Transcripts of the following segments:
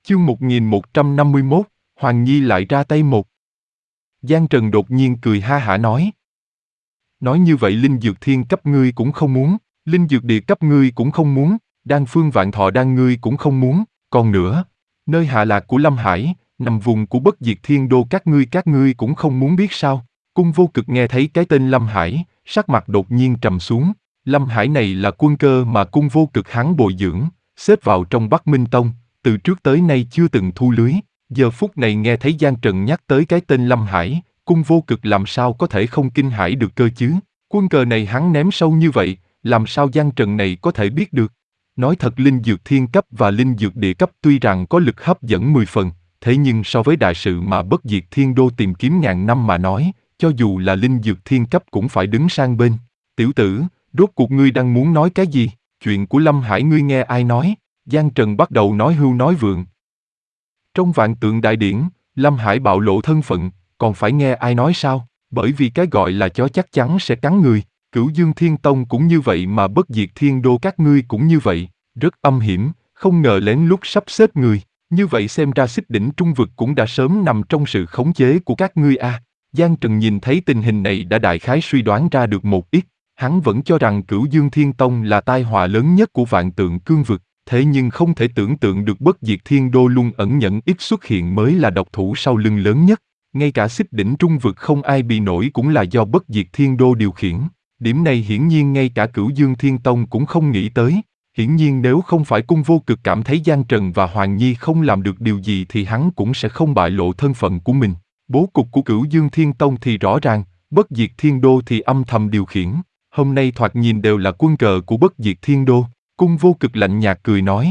Chương 1151, Hoàng Nhi lại ra tay một. Giang Trần đột nhiên cười ha hả nói. Nói như vậy linh dược thiên cấp ngươi cũng không muốn, linh dược địa cấp ngươi cũng không muốn, đan phương vạn thọ đan ngươi cũng không muốn, còn nữa, nơi hạ lạc của Lâm Hải, nằm vùng của bất diệt thiên đô các ngươi cũng không muốn biết sao? Cung Vô Cực nghe thấy cái tên Lâm Hải, sắc mặt đột nhiên trầm xuống. Lâm Hải này là quân cơ mà Cung Vô Cực hắn bồi dưỡng, xếp vào trong Bắc Minh Tông, từ trước tới nay chưa từng thu lưới. Giờ phút này nghe thấy Giang Trần nhắc tới cái tên Lâm Hải, Cung Vô Cực làm sao có thể không kinh hãi được cơ chứ? Quân cờ này hắn ném sâu như vậy, làm sao Giang Trần này có thể biết được? Nói thật linh dược thiên cấp và linh dược địa cấp tuy rằng có lực hấp dẫn 10 phần, thế nhưng so với đại sự mà bất diệt thiên đô tìm kiếm ngàn năm mà nói, cho dù là linh dược thiên cấp cũng phải đứng sang bên. Tiểu tử, rốt cuộc ngươi đang muốn nói cái gì? Chuyện của Lâm Hải ngươi nghe ai nói? Giang Trần bắt đầu nói hưu nói vượng. Trong vạn tượng đại điển, Lâm Hải bạo lộ thân phận, còn phải nghe ai nói sao? Bởi vì cái gọi là chó chắc chắn sẽ cắn người. Cửu Dương Thiên Tông cũng như vậy mà bất diệt thiên đô các ngươi cũng như vậy, rất âm hiểm, không ngờ lén lút sắp xếp người. Như vậy xem ra xích đỉnh trung vực cũng đã sớm nằm trong sự khống chế của các ngươi a. Giang Trần nhìn thấy tình hình này đã đại khái suy đoán ra được một ít. Hắn vẫn cho rằng Cửu Dương Thiên Tông là tai họa lớn nhất của vạn tượng cương vực, thế nhưng không thể tưởng tượng được bất diệt thiên đô luôn ẩn nhẫn ít xuất hiện mới là độc thủ sau lưng lớn nhất. Ngay cả xích đỉnh trung vực không ai bị nổi cũng là do bất diệt thiên đô điều khiển. Điểm này hiển nhiên ngay cả Cửu Dương Thiên Tông cũng không nghĩ tới. Hiển nhiên nếu không phải Cung Vô Cực cảm thấy Giang Trần và Hoàng Nhi không làm được điều gì thì hắn cũng sẽ không bại lộ thân phận của mình. Bố cục của Cửu Dương Thiên Tông thì rõ ràng, bất diệt thiên đô thì âm thầm điều khiển. Hôm nay thoạt nhìn đều là quân cờ của bất diệt thiên đô. Cung Vô Cực lạnh nhạt cười nói.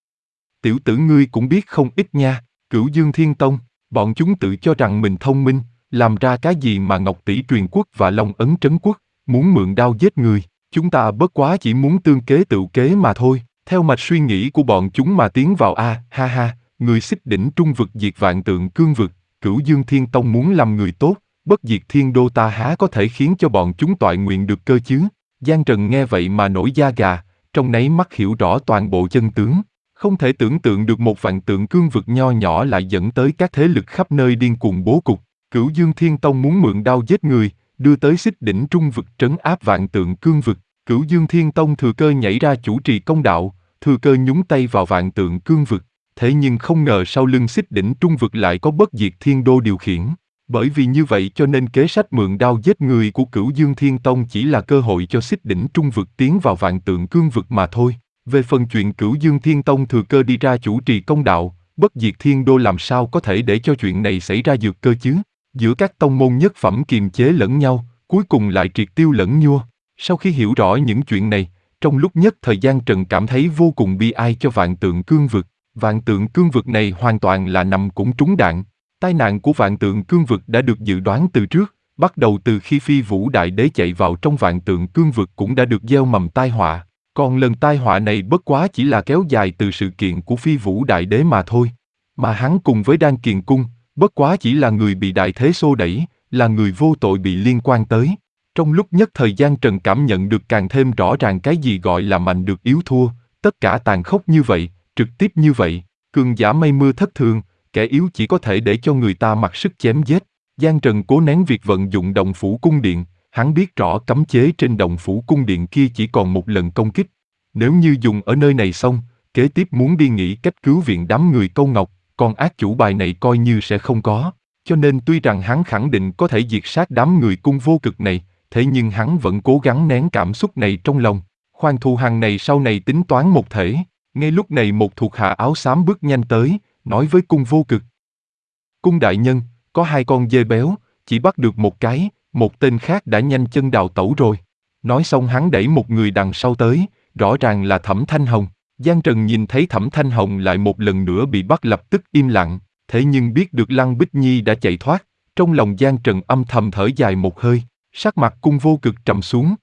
Tiểu tử ngươi cũng biết không ít nha, Cửu Dương Thiên Tông, bọn chúng tự cho rằng mình thông minh, làm ra cái gì mà Ngọc Tỷ truyền quốc và Long Ấn trấn quốc, muốn mượn đao giết người, chúng ta bất quá chỉ muốn tương kế tự kế mà thôi, theo mạch suy nghĩ của bọn chúng mà tiến vào ha ha, người xích đỉnh trung vực diệt vạn tượng cương vực, Cửu Dương Thiên Tông muốn làm người tốt, bất diệt thiên đô ta há có thể khiến cho bọn chúng toại nguyện được cơ chứ? Giang Trần nghe vậy mà nổi da gà, trong nháy mắt hiểu rõ toàn bộ chân tướng. Không thể tưởng tượng được một vạn tượng cương vực nho nhỏ lại dẫn tới các thế lực khắp nơi điên cuồng bố cục. Cửu Dương Thiên Tông muốn mượn đao giết người, đưa tới xích đỉnh trung vực trấn áp vạn tượng cương vực. Cửu Dương Thiên Tông thừa cơ nhảy ra chủ trì công đạo, thừa cơ nhúng tay vào vạn tượng cương vực. Thế nhưng không ngờ sau lưng xích đỉnh trung vực lại có bất diệt thiên đô điều khiển. Bởi vì như vậy cho nên kế sách mượn đao giết người của Cửu Dương Thiên Tông chỉ là cơ hội cho xích đỉnh trung vực tiến vào vạn tượng cương vực mà thôi. Về phần chuyện Cửu Dương Thiên Tông thừa cơ đi ra chủ trì công đạo, bất diệt thiên đô làm sao có thể để cho chuyện này xảy ra dược cơ chứ? Giữa các tông môn nhất phẩm kiềm chế lẫn nhau, cuối cùng lại triệt tiêu lẫn nhua. Sau khi hiểu rõ những chuyện này, trong lúc nhất thời gian Trần cảm thấy vô cùng bi ai cho vạn tượng cương vực. Vạn tượng cương vực này hoàn toàn là nằm cũng trúng đạn. Tai nạn của vạn tượng cương vực đã được dự đoán từ trước, bắt đầu từ khi Phi Vũ Đại Đế chạy vào trong vạn tượng cương vực cũng đã được gieo mầm tai họa. Còn lần tai họa này bất quá chỉ là kéo dài từ sự kiện của Phi Vũ Đại Đế mà thôi. Mà hắn cùng với Đan Kiền Cung, bất quá chỉ là người bị đại thế xô đẩy, là người vô tội bị liên quan tới. Trong lúc nhất thời gian Trần cảm nhận được càng thêm rõ ràng cái gì gọi là mạnh được yếu thua, tất cả tàn khốc như vậy, trực tiếp như vậy, cường giả mây mưa thất thường, kẻ yếu chỉ có thể để cho người ta mặc sức chém giết. Giang Trần cố nén việc vận dụng động phủ cung điện, hắn biết rõ cấm chế trên động phủ cung điện kia chỉ còn một lần công kích. Nếu như dùng ở nơi này xong, kế tiếp muốn đi nghĩ cách cứu viện đám người Câu Ngọc, còn ác chủ bài này coi như sẽ không có. Cho nên tuy rằng hắn khẳng định có thể diệt sát đám người Cung Vô Cực này, thế nhưng hắn vẫn cố gắng nén cảm xúc này trong lòng. Khoan thù hằn này sau này tính toán một thể. Ngay lúc này một thuộc hạ áo xám bước nhanh tới, nói với Cung Vô Cực. Cung đại nhân, có 2 con dê béo, chỉ bắt được một cái, một tên khác đã nhanh chân đào tẩu rồi. Nói xong hắn đẩy một người đằng sau tới, rõ ràng là Thẩm Thanh Hồng. Giang Trần nhìn thấy Thẩm Thanh Hồng lại một lần nữa bị bắt lập tức im lặng, thế nhưng biết được Lăng Bích Nhi đã chạy thoát, trong lòng Giang Trần âm thầm thở dài một hơi, sắc mặt Cung Vô Cực trầm xuống.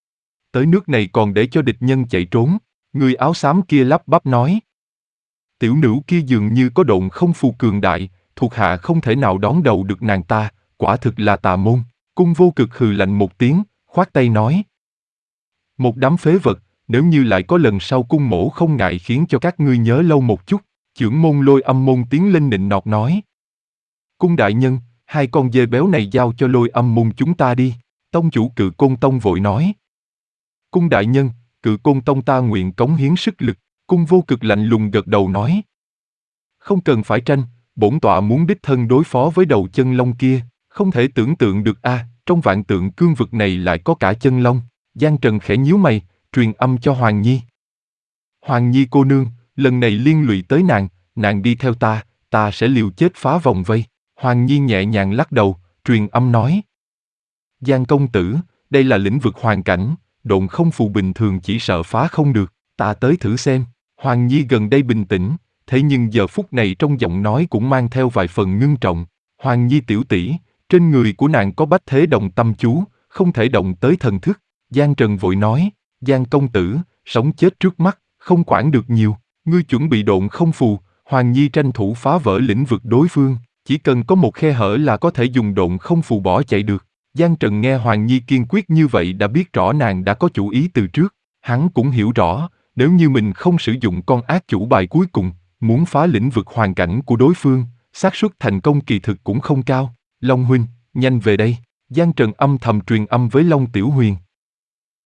Tới nước này còn để cho địch nhân chạy trốn, người áo xám kia lắp bắp nói. Tiểu nữ kia dường như có độn không phù cường đại, thuộc hạ không thể nào đón đầu được nàng ta, quả thực là tà môn. Cung Vô Cực hừ lạnh một tiếng, khoát tay nói. Một đám phế vật, nếu như lại có lần sau cung mỗ không ngại khiến cho các ngươi nhớ lâu một chút. Chưởng môn Lôi Âm môn tiến lên nịnh nọt nói. Cung đại nhân, hai con dê béo này giao cho Lôi Âm môn chúng ta đi. Tông chủ Cự Côn Tông vội nói. Cung đại nhân, Cự Côn Tông ta nguyện cống hiến sức lực. Cung Vô Cực lạnh lùng gật đầu nói. Không cần phải tranh, bổn tọa muốn đích thân đối phó với đầu chân long kia. Không thể tưởng tượng được trong vạn tượng cương vực này lại có cả chân long. Giang Trần khẽ nhíu mày, truyền âm cho Hoàng Nhi. Hoàng Nhi cô nương, lần này liên lụy tới nàng đi theo ta sẽ liều chết phá vòng vây. Hoàng Nhi nhẹ nhàng lắc đầu, truyền âm nói. Giang công tử, đây là lĩnh vực hoàn cảnh, độn không phù bình thường chỉ sợ phá không được, ta tới thử xem. Hoàng Nhi gần đây bình tĩnh, thế nhưng giờ phút này trong giọng nói cũng mang theo vài phần ngưng trọng. Hoàng Nhi tiểu tỷ, trên người của nàng có bách thế đồng tâm chú, không thể động tới thần thức. Giang Trần vội nói, Giang công tử, sống chết trước mắt, không quản được nhiều, ngươi chuẩn bị độn không phù. Hoàng Nhi tranh thủ phá vỡ lĩnh vực đối phương, chỉ cần có một khe hở là có thể dùng độn không phù bỏ chạy được. Giang Trần nghe Hoàng Nhi kiên quyết như vậy đã biết rõ nàng đã có chủ ý từ trước. Hắn cũng hiểu rõ, nếu như mình không sử dụng con ác chủ bài cuối cùng, muốn phá lĩnh vực hoàn cảnh của đối phương, xác suất thành công kỳ thực cũng không cao. Long huynh, nhanh về đây. Giang Trần âm thầm truyền âm với Long Tiểu Huyền.